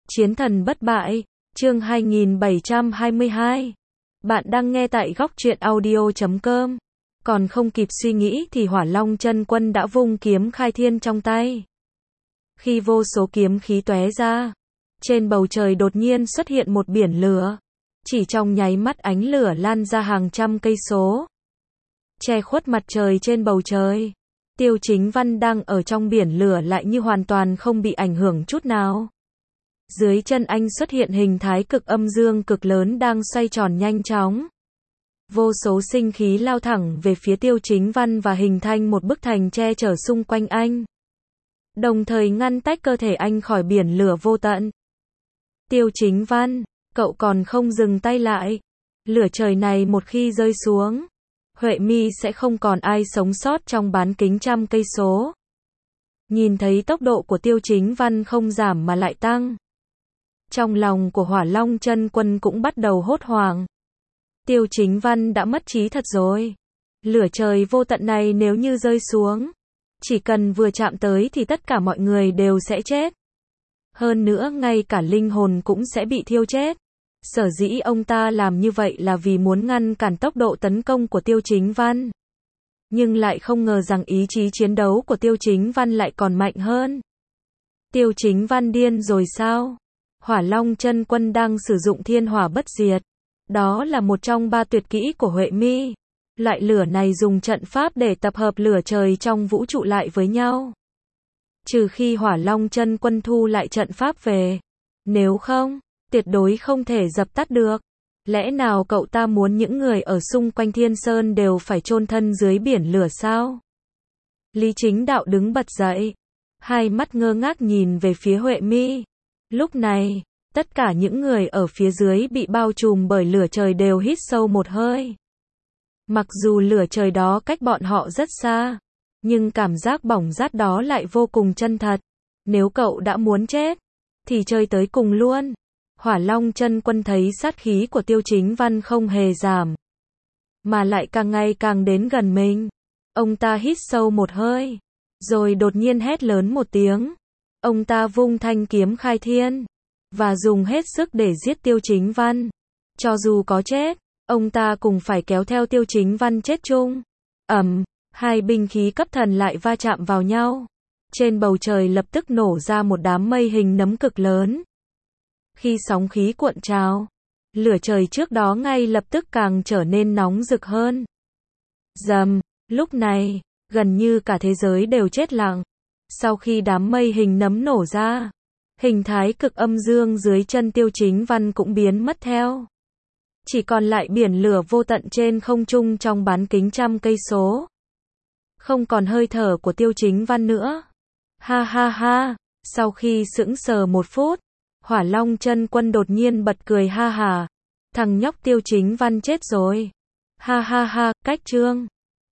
Chiến thần bất bại, chương 2722. Bạn đang nghe tại góc truyện audio.com. Còn không kịp suy nghĩ thì Hỏa Long chân quân đã vung kiếm khai thiên trong tay. Khi vô số kiếm khí tóe ra, trên bầu trời đột nhiên xuất hiện một biển lửa. Chỉ trong nháy mắt ánh lửa lan ra hàng trăm cây số, che khuất mặt trời trên bầu trời. Tiêu Chính Văn đang ở trong biển lửa lại như hoàn toàn không bị ảnh hưởng chút nào. Dưới chân anh xuất hiện hình thái cực âm dương cực lớn đang xoay tròn nhanh chóng. Vô số sinh khí lao thẳng về phía Tiêu Chính Văn và hình thành một bức thành che chở xung quanh anh, đồng thời ngăn tách cơ thể anh khỏi biển lửa vô tận. Tiêu Chính Văn, cậu còn không dừng tay lại. Lửa trời này một khi rơi xuống, Huệ Mi sẽ không còn ai sống sót trong bán kính trăm cây số. Nhìn thấy tốc độ của Tiêu Chính Văn không giảm mà lại tăng, trong lòng của Hỏa Long chân quân cũng bắt đầu hốt hoảng. Tiêu Chính Văn đã mất trí thật rồi. Lửa trời vô tận này nếu như rơi xuống, chỉ cần vừa chạm tới thì tất cả mọi người đều sẽ chết. Hơn nữa ngay cả linh hồn cũng sẽ bị thiêu chết. Sở dĩ ông ta làm như vậy là vì muốn ngăn cản tốc độ tấn công của Tiêu Chính Văn. Nhưng lại không ngờ rằng ý chí chiến đấu của Tiêu Chính Văn lại còn mạnh hơn. Tiêu Chính Văn điên rồi sao? Hỏa Long chân quân đang sử dụng thiên hỏa bất diệt. Đó là một trong 3 tuyệt kỹ của Huệ Mi. Loại lửa này dùng trận pháp để tập hợp lửa trời trong vũ trụ lại với nhau. Trừ khi Hỏa Long chân quân thu lại trận pháp về. Nếu không, tuyệt đối không thể dập tắt được. Lẽ nào cậu ta muốn những người ở xung quanh Thiên Sơn đều phải chôn thân dưới biển lửa sao? Lý Chính Đạo đứng bật dậy, hai mắt ngơ ngác nhìn về phía Huệ Mi. Lúc này, tất cả những người ở phía dưới bị bao trùm bởi lửa trời đều hít sâu một hơi. Mặc dù lửa trời đó cách bọn họ rất xa, nhưng cảm giác bỏng rát đó lại vô cùng chân thật. Nếu cậu đã muốn chết, thì chơi tới cùng luôn. Hỏa Long chân quân thấy sát khí của Tiêu Chính Văn không hề giảm, mà lại càng ngày càng đến gần mình. Ông ta hít sâu một hơi, rồi đột nhiên hét lớn một tiếng. Ông ta vung thanh kiếm khai thiên, và dùng hết sức để giết Tiêu Chính Văn. Cho dù có chết, ông ta cũng phải kéo theo Tiêu Chính Văn chết chung. Hai binh khí cấp thần lại va chạm vào nhau. Trên bầu trời lập tức nổ ra một đám mây hình nấm cực lớn. Khi sóng khí cuộn trào, lửa trời trước đó ngay lập tức càng trở nên nóng rực hơn. Rầm, lúc này, gần như cả thế giới đều chết lặng. Sau khi đám mây hình nấm nổ ra, hình thái cực âm dương dưới chân Tiêu Chính Văn cũng biến mất theo. Chỉ còn lại biển lửa vô tận trên không trung trong bán kính trăm cây số. Không còn hơi thở của Tiêu Chính Văn nữa. Ha ha ha, sau khi sững sờ một phút, Hỏa Long chân quân đột nhiên bật cười ha hà. Thằng nhóc Tiêu Chính Văn chết rồi. Ha ha ha, cách chương.